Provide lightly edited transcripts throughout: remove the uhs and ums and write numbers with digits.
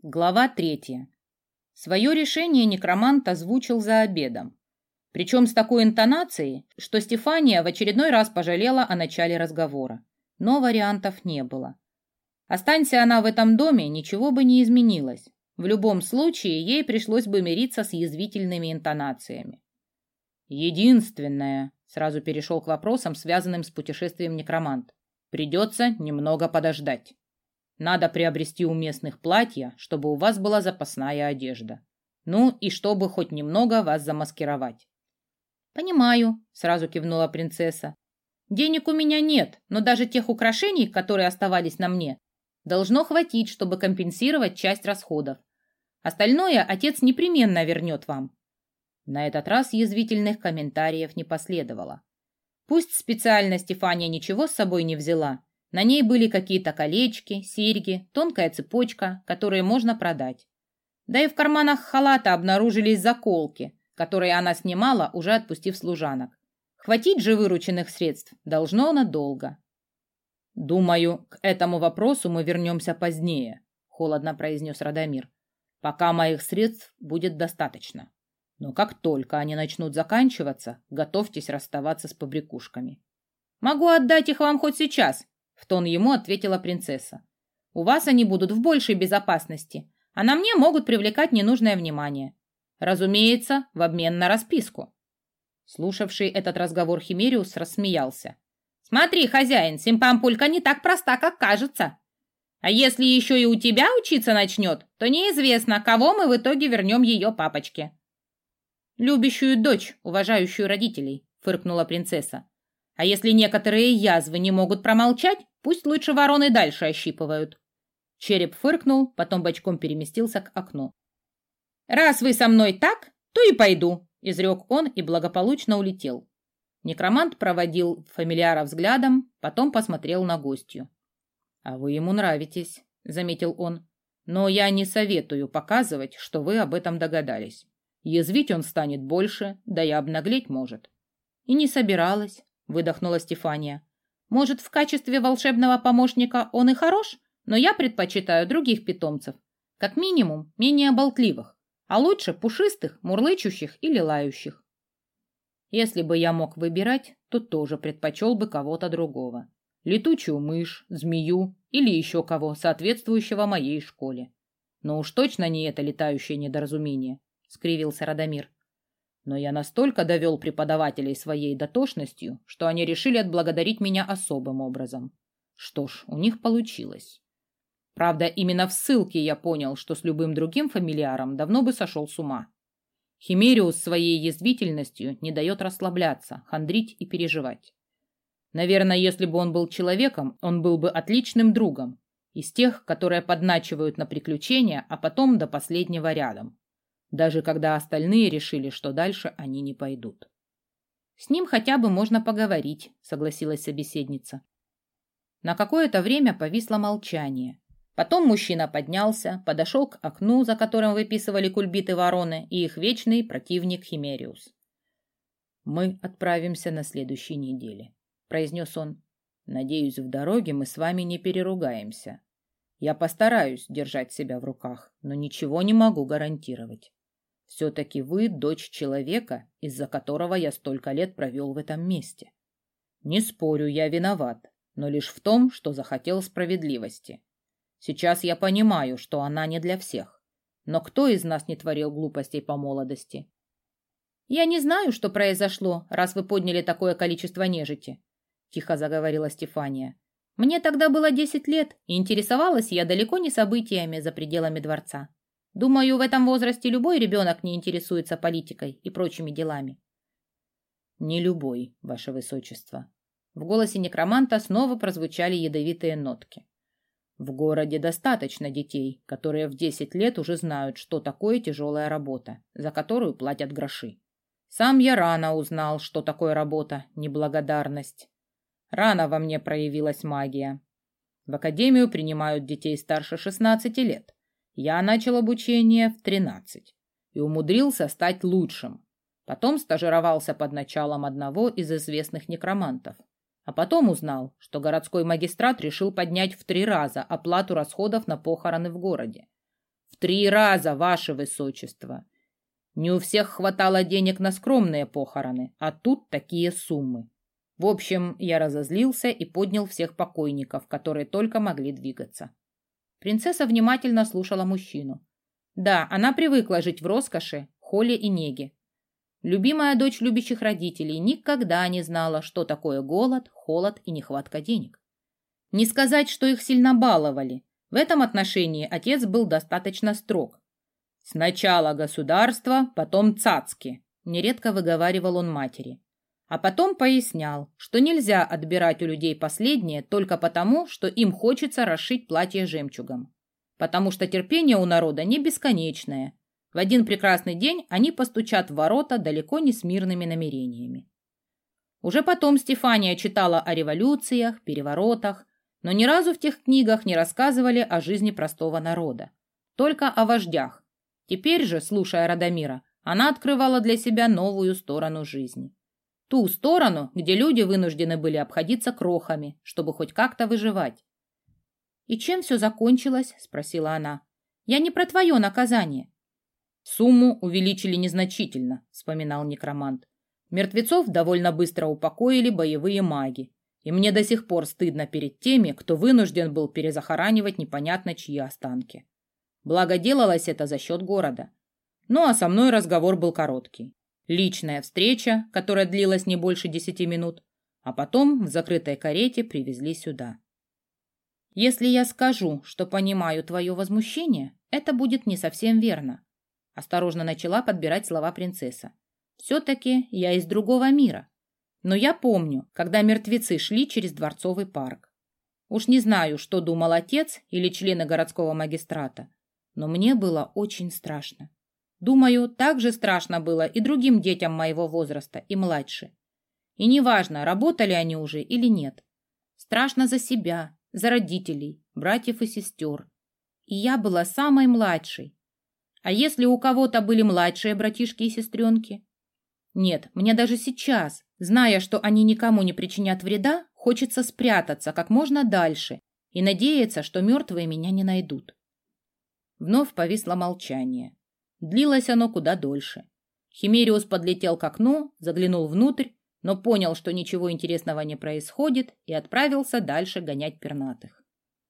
Глава 3. Свое решение некромант озвучил за обедом. Причем с такой интонацией, что Стефания в очередной раз пожалела о начале разговора. Но вариантов не было. Останься она в этом доме, ничего бы не изменилось. В любом случае, ей пришлось бы мириться с язвительными интонациями. Единственное, сразу перешел к вопросам, связанным с путешествием некромант, придется немного подождать. Надо приобрести у местных платья, чтобы у вас была запасная одежда. Ну и чтобы хоть немного вас замаскировать. Понимаю, сразу кивнула принцесса. Денег у меня нет, но даже тех украшений, которые оставались на мне, должно хватить, чтобы компенсировать часть расходов. Остальное отец непременно вернет вам. На этот раз язвительных комментариев не последовало. Пусть специально Стефания ничего с собой не взяла, на ней были какие-то колечки, серьги, тонкая цепочка, которые можно продать. Да и в карманах халата обнаружились заколки, которые она снимала, уже отпустив служанок. Хватить же вырученных средств должно надолго. «Думаю, к этому вопросу мы вернемся позднее», — холодно произнес Радомир. «Пока моих средств будет достаточно. Но как только они начнут заканчиваться, готовьтесь расставаться с побрякушками». «Могу отдать их вам хоть сейчас», — в тон ему ответила принцесса. «У вас они будут в большей безопасности, а на мне могут привлекать ненужное внимание. Разумеется, в обмен на расписку». Слушавший этот разговор Химериус рассмеялся. «Смотри, хозяин, симпампулька не так проста, как кажется. А если еще и у тебя учиться начнет, то неизвестно, кого мы в итоге вернем ее папочке». «Любящую дочь, уважающую родителей», — фыркнула принцесса. «А если некоторые язвы не могут промолчать, пусть лучше вороны дальше ощипывают». Череп фыркнул, потом бочком переместился к окну. «Раз вы со мной так, то и пойду», — изрек он и благополучно улетел. Некромант проводил фамильяра взглядом, потом посмотрел на гостью. «А вы ему нравитесь», — заметил он. «Но я не советую показывать, что вы об этом догадались. Язвить он станет больше, да и обнаглеть может». «И не собиралась», — выдохнула Стефания. «Может, в качестве волшебного помощника он и хорош, но я предпочитаю других питомцев. Как минимум, менее болтливых, а лучше пушистых, мурлычущих или лающих. Если бы я мог выбирать, то тоже предпочел бы кого-то другого. Летучую мышь, змею или еще кого, соответствующего моей школе. Но уж точно не это летающее недоразумение», — скривился Радомир. «Но я настолько довел преподавателей своей дотошностью, что они решили отблагодарить меня особым образом. Что ж, у них получилось. Правда, именно в ссылке я понял, что с любым другим фамильяром давно бы сошел с ума. Химериус своей язвительностью не дает расслабляться, хандрить и переживать. Наверное, если бы он был человеком, он был бы отличным другом, из тех, которые подначивают на приключения, а потом до последнего рядом. Даже когда остальные решили, что дальше они не пойдут». «С ним хотя бы можно поговорить», — согласилась собеседница. На какое-то время повисло молчание. Потом мужчина поднялся, подошел к окну, за которым выписывали кульбиты вороны, и их вечный противник Химериус. «Мы отправимся на следующей неделе», — произнес он. «Надеюсь, в дороге мы с вами не переругаемся. Я постараюсь держать себя в руках, но ничего не могу гарантировать. Все-таки вы дочь человека, из-за которого я столько лет провел в этом месте. Не спорю, я виноват, но лишь в том, что захотел справедливости. Сейчас я понимаю, что она не для всех. Но кто из нас не творил глупостей по молодости?» «Я не знаю, что произошло, раз вы подняли такое количество нежити», — тихо заговорила Стефания. «Мне тогда было 10 лет, и интересовалась я далеко не событиями за пределами дворца. Думаю, в этом возрасте любой ребенок не интересуется политикой и прочими делами». «Не любой, ваше высочество». В голосе некроманта снова прозвучали ядовитые нотки. «В городе достаточно детей, которые в 10 лет уже знают, что такое тяжелая работа, за которую платят гроши. Сам я рано узнал, что такое работа, неблагодарность. Рано во мне проявилась магия. В академию принимают детей старше 16 лет. Я начал обучение в 13 и умудрился стать лучшим. Потом стажировался под началом одного из известных некромантов. А потом узнал, что городской магистрат решил поднять в 3 раза оплату расходов на похороны в городе. В В 3 раза, ваше высочество. Не у всех хватало денег на скромные похороны, а тут такие суммы. В общем, я разозлился и поднял всех покойников, которые только могли двигаться. Принцесса внимательно слушала мужчину. Да, она привыкла жить в роскоши, холе и неге. Любимая дочь любящих родителей никогда не знала, что такое голод, холод и нехватка денег. Не сказать, что их сильно баловали. В этом отношении отец был достаточно строг. «Сначала государство, потом цацки», — нередко выговаривал он матери. А потом пояснял, что нельзя отбирать у людей последнее только потому, что им хочется расшить платье жемчугом. Потому что терпение у народа не бесконечное. В один прекрасный день они постучат в ворота далеко не с мирными намерениями. Уже потом Стефания читала о революциях, переворотах, но ни разу в тех книгах не рассказывали о жизни простого народа. Только о вождях. Теперь же, слушая Радомира, она открывала для себя новую сторону жизни. Ту сторону, где люди вынуждены были обходиться крохами, чтобы хоть как-то выживать. «И чем все закончилось?» – спросила она. «Я не про твое наказание». «Сумму увеличили незначительно», – вспоминал некромант. «Мертвецов довольно быстро упокоили боевые маги, и мне до сих пор стыдно перед теми, кто вынужден был перезахоранивать непонятно чьи останки. Благо делалось это за счет города. Ну а со мной разговор был короткий. Личная встреча, которая длилась не больше 10 минут, а потом в закрытой карете привезли сюда. Если я скажу, что понимаю твое возмущение, это будет не совсем верно. Осторожно начала подбирать слова принцесса. Все-таки я из другого мира. Но я помню, когда мертвецы шли через Дворцовый парк. Уж не знаю, что думал отец или члены городского магистрата, но мне было очень страшно. Думаю, так же страшно было и другим детям моего возраста, и младше. И неважно, работали они уже или нет. Страшно за себя, за родителей, братьев и сестер. И я была самой младшей. А если у кого-то были младшие братишки и сестренки? Нет, мне даже сейчас, зная, что они никому не причинят вреда, хочется спрятаться как можно дальше и надеяться, что мертвые меня не найдут. Вновь повисло молчание. Длилось оно куда дольше. Химериус подлетел к окну, заглянул внутрь, но понял, что ничего интересного не происходит, и отправился дальше гонять пернатых.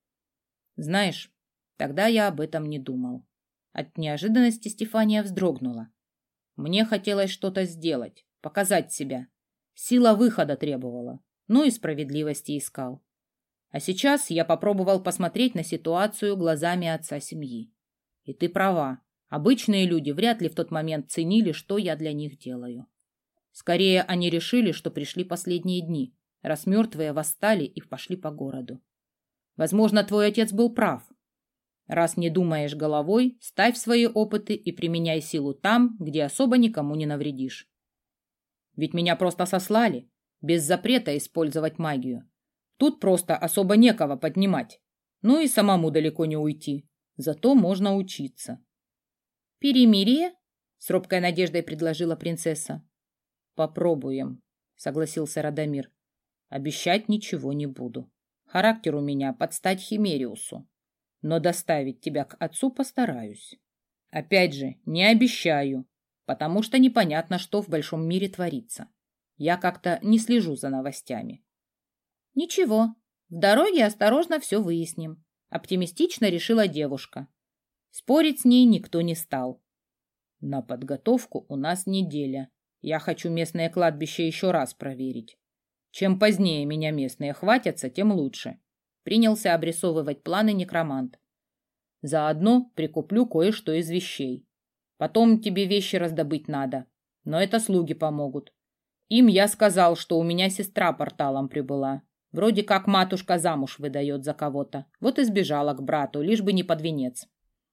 Знаешь, тогда я об этом не думал. От неожиданности Стефания вздрогнула. Мне хотелось что-то сделать, показать себя. Сила выхода требовала, ну и справедливости искал. А сейчас я попробовал посмотреть на ситуацию глазами отца семьи. И ты права. Обычные люди вряд ли в тот момент ценили, что я для них делаю. Скорее, они решили, что пришли последние дни, раз мертвые восстали и пошли по городу. Возможно, твой отец был прав. Раз не думаешь головой, ставь свои опыты и применяй силу там, где особо никому не навредишь. Ведь меня просто сослали, без запрета использовать магию. Тут просто особо некого поднимать. Ну и самому далеко не уйти. Зато можно учиться. «Перемирие?» — с робкой надеждой предложила принцесса. «Попробуем», — согласился Радомир. «Обещать ничего не буду. Характер у меня под стать Химериусу. Но доставить тебя к отцу постараюсь. Опять же, не обещаю, потому что непонятно, что в большом мире творится. Я как-то не слежу за новостями». «Ничего, в дороге осторожно все выясним», — оптимистично решила девушка. Спорить с ней никто не стал. «На подготовку у нас неделя. Я хочу местное кладбище еще раз проверить. Чем позднее меня местные хватятся, тем лучше», — принялся обрисовывать планы некромант. «Заодно прикуплю кое-что из вещей. Потом тебе вещи раздобыть надо, но это слуги помогут. Им я сказал, что у меня сестра порталом прибыла. Вроде как матушка замуж выдает за кого-то. Вот и сбежала к брату, лишь бы не под венец.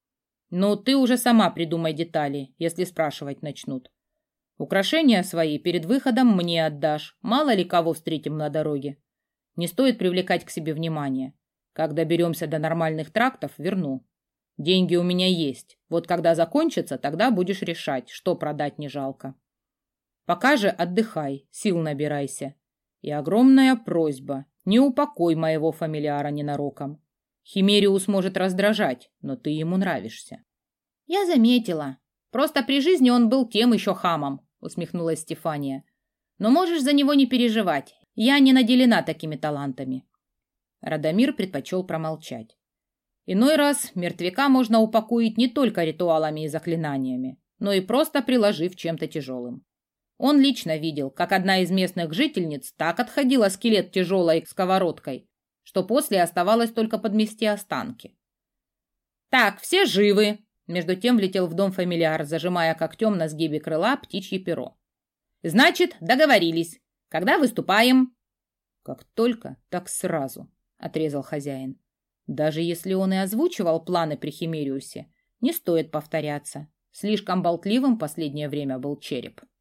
Но ты уже сама придумай детали, если спрашивать начнут. Украшения свои перед выходом мне отдашь. Мало ли кого встретим на дороге. Не стоит привлекать к себе внимание. Как доберемся до нормальных трактов, верну. Деньги у меня есть. Вот когда закончится, тогда будешь решать, что продать не жалко. Пока же отдыхай, сил набирайся. И огромная просьба, не упокой моего фамилиара ненароком. Химериус может раздражать, но ты ему нравишься. Я заметила. Просто при жизни он был тем еще хамом, усмехнулась Стефания. Но можешь за него не переживать. Я не наделена такими талантами. Радомир предпочел промолчать. Иной раз мертвяка можно упокоить не только ритуалами и заклинаниями, но и просто приложив чем-то тяжелым. Он лично видел, как одна из местных жительниц так отходила скелет тяжелой сковородкой, что после оставалось только подмести останки. «Так, все живы!» Между тем влетел в дом фамильяр, зажимая когтем на сгибе крыла птичье перо. «Значит, договорились. Когда выступаем?» «Как только, так сразу», — отрезал хозяин. Даже если он и озвучивал планы при Химериусе, не стоит повторяться. Слишком болтливым последнее время был череп.